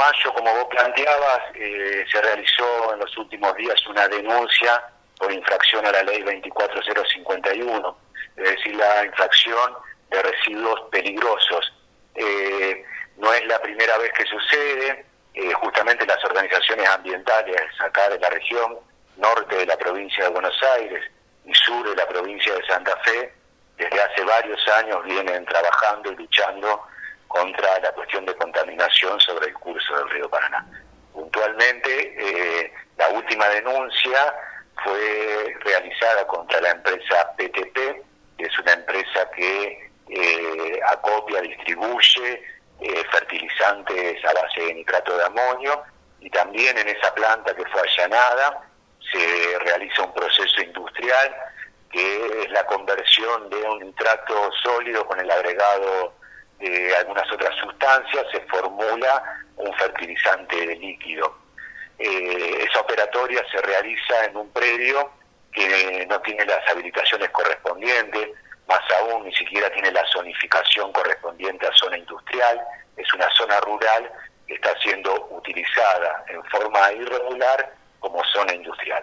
mayo, como vos planteabas, se realizó en los últimos días una denuncia por infracción a la ley 24051, es decir, la infracción de residuos peligrosos. No es la primera vez que sucede. Justamente las organizaciones ambientales acá de la región norte de la provincia de Buenos Aires y sur de la provincia de Santa Fe, desde hace varios años vienen trabajando y luchando contra la cuestión de contaminación sobre el curso del río Paraná. Puntualmente, la última denuncia fue realizada contra la empresa PTP, que es una empresa que acopia, distribuye fertilizantes a base de nitrato de amonio, y también en esa planta que fue allanada se realiza un proceso industrial que es la conversión de un nitrato sólido con el agregado de algunas otras sustancias, se formula un fertilizante líquido. Esa operatoria se realiza en un predio que no tiene las habilitaciones correspondientes, más aún ni siquiera tiene la zonificación correspondiente a zona industrial, es una zona rural que está siendo utilizada en forma irregular como zona industrial.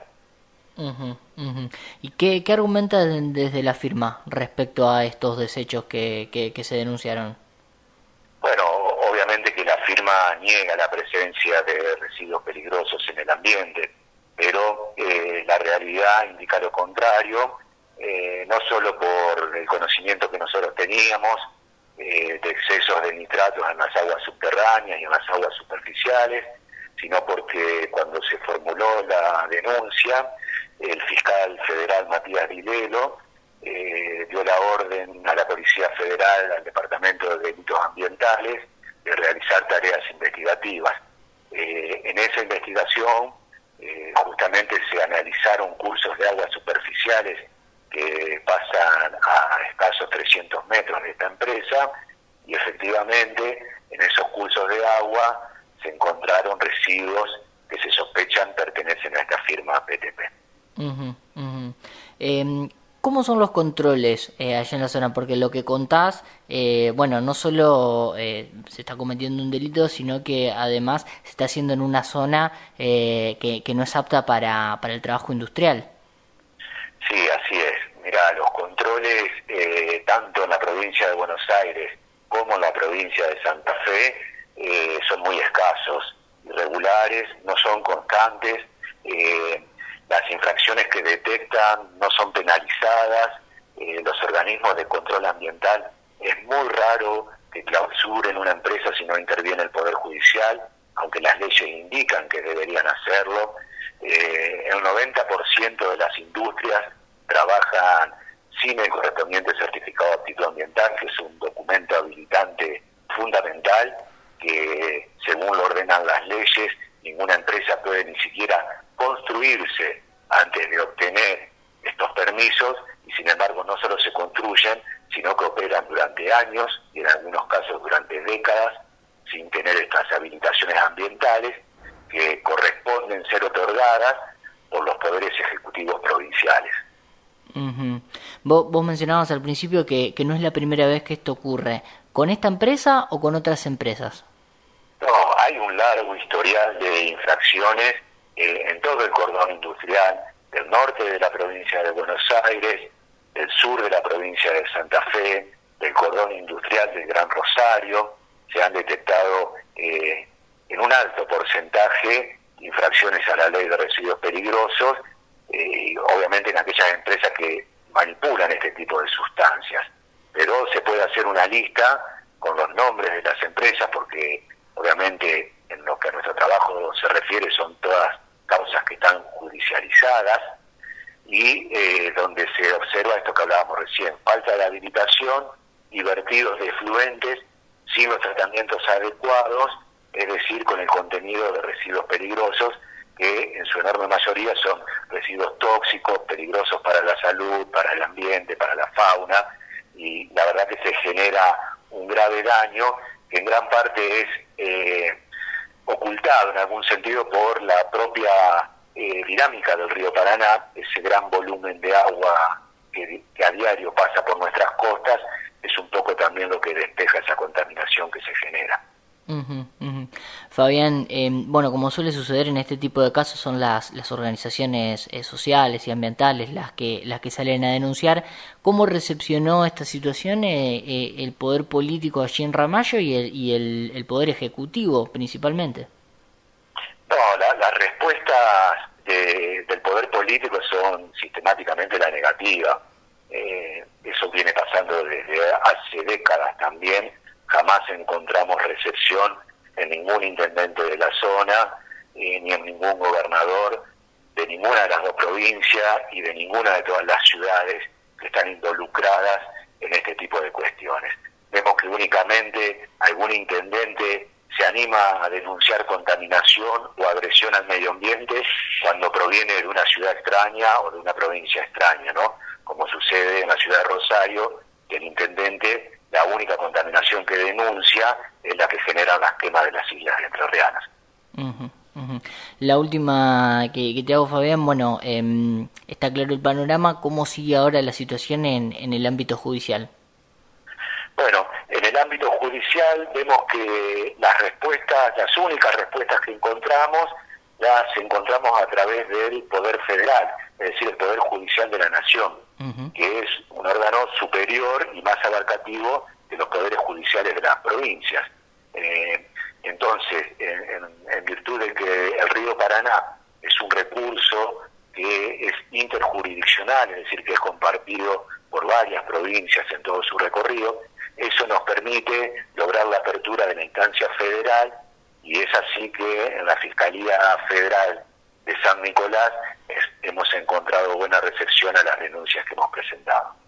¿Y qué argumentan desde la firma respecto a estos desechos que se denunciaron? Bueno, obviamente que la firma niega la presencia de residuos peligrosos en el ambiente, pero la realidad indica lo contrario, no solo por el conocimiento que nosotros teníamos de excesos de nitratos en las aguas subterráneas y en las aguas superficiales, sino porque cuando se formuló la denuncia, el fiscal federal Matías Vilelo dio la orden a la Policía Federal, al Departamento de Delitos Ambientales, de realizar tareas investigativas. En esa investigación justamente se analizaron cursos de aguas superficiales que pasan a escasos 300 metros de esta empresa, y efectivamente en esos cursos de agua se encontraron residuos que se sospechan pertenecen a esta firma PTP. ¿Cómo son los controles allá en la zona? Porque lo que contás, bueno, no solo se está cometiendo un delito, sino que además se está haciendo en una zona que no es apta para el trabajo industrial. Sí, así es. Mira, los controles tanto en la provincia de Buenos Aires como en la provincia de Santa Fe son muy escasos, irregulares, no son constantes. Las infracciones que detectan no son penalizadas. Los organismos de control ambiental, es muy raro que clausuren una empresa si no interviene el Poder Judicial, aunque las leyes indican que deberían hacerlo. El 90% de las industrias trabajan sin el correspondiente certificado de aptitud ambiental, que es un documento habilitante fundamental que, según lo ordenan las leyes, ninguna empresa puede ni siquiera construirse antes de obtener estos permisos, y sin embargo no solo se construyen, sino que operan durante años y en algunos casos durante décadas sin tener estas habilitaciones ambientales que corresponden ser otorgadas por los poderes ejecutivos provinciales. Vos mencionabas al principio que no es la primera vez que esto ocurre. ¿Con esta empresa o con otras empresas? No, hay un largo historial de infracciones en todo el cordón industrial, del norte de la provincia de Buenos Aires, del sur de la provincia de Santa Fe, del cordón industrial del Gran Rosario. Se han detectado en un alto porcentaje infracciones a la ley de residuos peligrosos, obviamente en aquellas empresas que manipulan este tipo de sustancias. Pero se puede hacer una lista con los nombres de las empresas, porque obviamente en lo que a nuestro trabajo se refiere son todas causas que están judicializadas, y donde se observa esto que hablábamos recién: falta de habilitación y vertidos de efluentes sin los tratamientos adecuados, es decir, con el contenido de residuos peligrosos, que en su enorme mayoría son residuos tóxicos, peligrosos para la salud, para el ambiente, para la fauna, y la verdad que se genera un grave daño que en gran parte es ocultado en algún sentido por la propia dinámica del río Paraná. Ese gran volumen de agua que a diario pasa por nuestras costas es un poco también lo que despeja esa contaminación que se genera. Ujú, ujú. Fabián, bueno, como suele suceder en este tipo de casos, son las organizaciones sociales y ambientales las que salen a denunciar. ¿Cómo recepcionó esta situación el poder político allí en Ramallo el poder ejecutivo principalmente? No, las respuestas del poder político son sistemáticamente la negativa. Eso viene pasando desde hace décadas también. Jamás encontramos recepción en ningún intendente de la zona, ni en ningún gobernador de ninguna de las dos provincias y de ninguna de todas las ciudades que están involucradas en este tipo de cuestiones. Vemos que únicamente algún intendente se anima a denunciar contaminación o agresión al medio ambiente cuando proviene de una ciudad extraña o de una provincia extraña, ¿no? Como sucede en la ciudad de Rosario, que el intendente, la única contaminación que denuncia es la que generan las quemas de las islas entrerrianas. Ujú, ujú. La última que te hago, Fabián, bueno, está claro el panorama. ¿Cómo sigue ahora la situación en el ámbito judicial? Bueno, en el ámbito judicial vemos que las respuestas, las únicas respuestas que encontramos, las encontramos a través del Poder Federal, es decir, el Poder Judicial de la Nación, Ujú, que es un órgano superior y más abarcativo de los poderes judiciales de las provincias. Entonces, en virtud de que el río Paraná es un recurso que es interjurisdiccional, es decir, que es compartido por varias provincias en todo su recorrido, eso nos permite lograr la apertura de la instancia federal y es así que en la Fiscalía Federal de San Nicolás hemos encontrado buena recepción a las denuncias que hemos presentado.